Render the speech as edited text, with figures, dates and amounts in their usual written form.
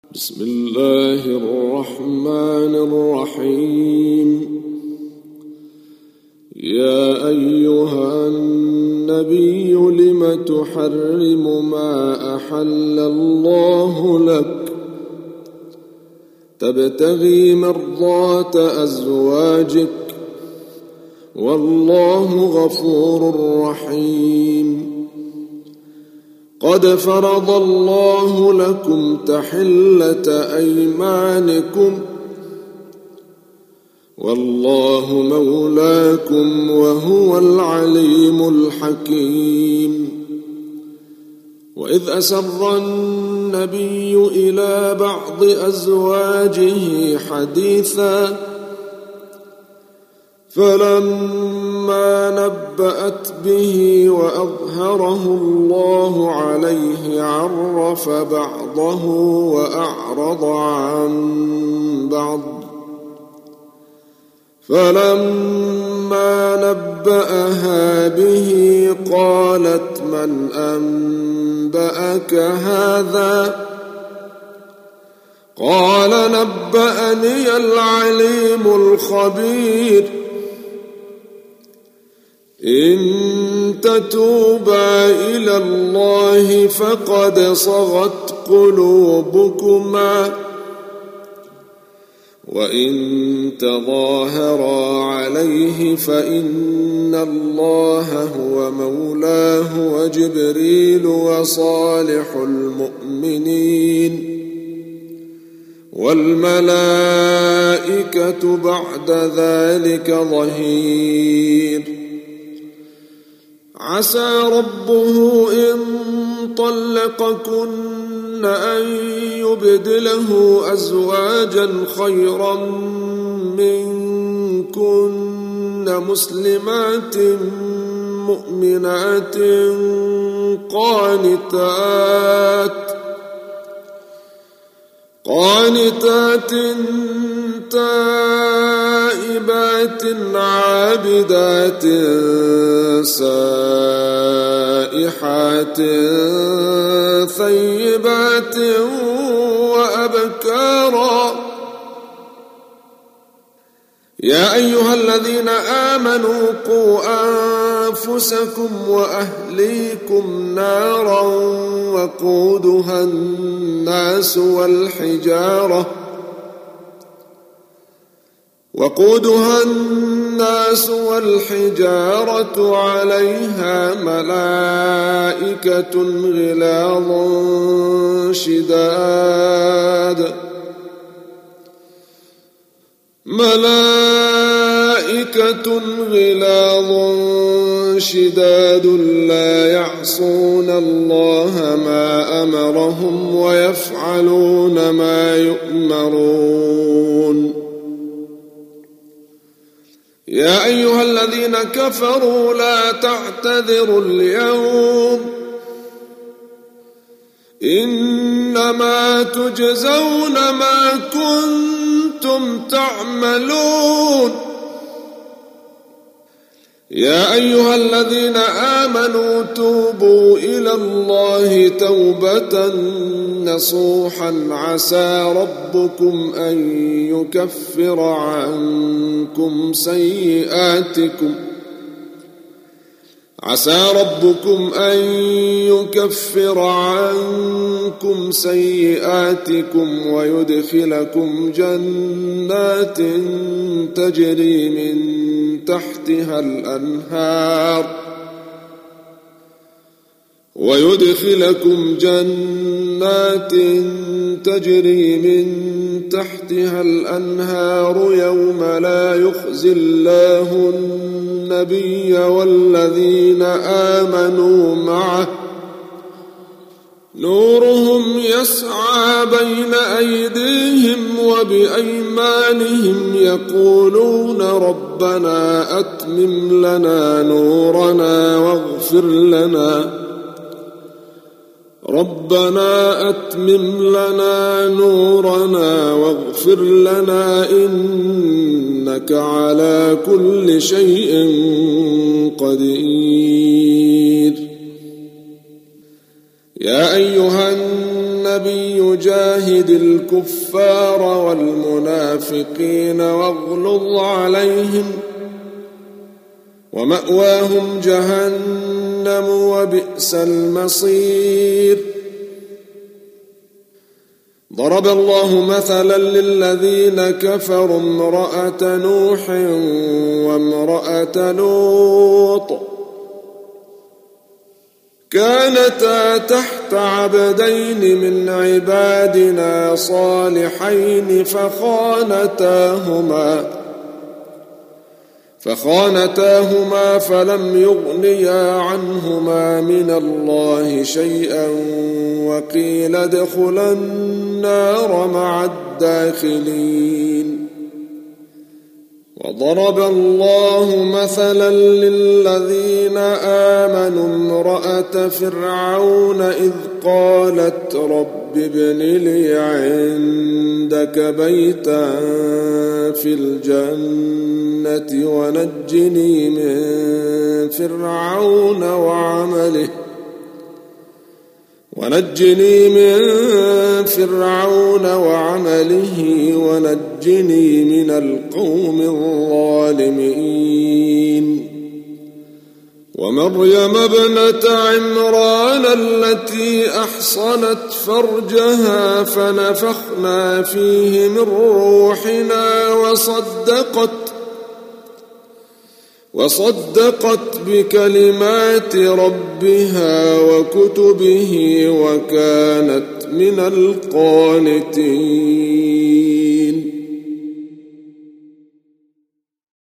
بسم الله الرحمن الرحيم. يا أيها النبي لم تحرم ما أحل الله لك تبتغي مرضات أزواجك والله غفور رحيم. قد فرض الله لكم تحلة أيمانكم والله مولاكم وهو العليم الحكيم. وإذ أسر النبي إلى بعض أزواجه حديثا فلما نبأت به وأظهره الله عليه عرف بعضه وأعرض عن بعض. فلما نبأها به قالت من أنبأك هذا؟ قال نبأني العليم الخبير. إن تتوبا إلى الله فقد صغت قلوبكما وإن تظاهرا عليه فإن الله هو مولاه وجبريل وصالح المؤمنين والملائكة بعد ذلك ظهير. عسى ربه إن طلقكن أن يبدله أزواجا خيرا منكن مسلمات مؤمنات قانتات تائبات عابدات سائحات ثيبات وأبكارا. يا أيها الذين آمنوا قوا أنفسكم وأهليكم نارا وقودها الناس والحجارة عليها ملائكة غلاظ شداد لا يعصون الله ما أمرهم ويفعلون ما يؤمرون. يا أيها الذين كفروا لا تعتذروا اليوم إنما تجزون ما كنتم تعملون. يا أيها الذين آمنوا توبوا إلى الله توبة نصوحا عسى ربكم أن يكفر عنكم سيئاتكم ويدخلكم جنات تجري من تحتها الأنهار يوم لا يخزي الله النبي والذين آمنوا معه نورهم يسعى بين أيديهم وبأيمانهم يقولون ربنا أتمم لنا نورنا واغفر لنا إنك على كل شيء قدير. يا أيها النبي جاهد الكفار والمنافقين واغلظ عليهم ومأواهم جهنم وبئس المصير. ضرب الله مثلا للذين كفروا امرأة نوح وامرأة لوط كانتا تحت عبدين من عبادنا صالحين فخانتاهما فلم يغنيا عنهما من الله شيئا وقيل ادخلا النار مع الداخلين. وضرب الله مثلا للذين آمنوا امرأة فرعون إذ قالت رب ابن لي عندك بيتا في الجنة ونجني من فرعون وعمله ونجني من القوم الظالمين. ومريم ابنة عمران التي أحصنت فرجها فنفخنا فيه من روحنا وصدقت بكلمات ربها وكتبه وكانت من القانتين.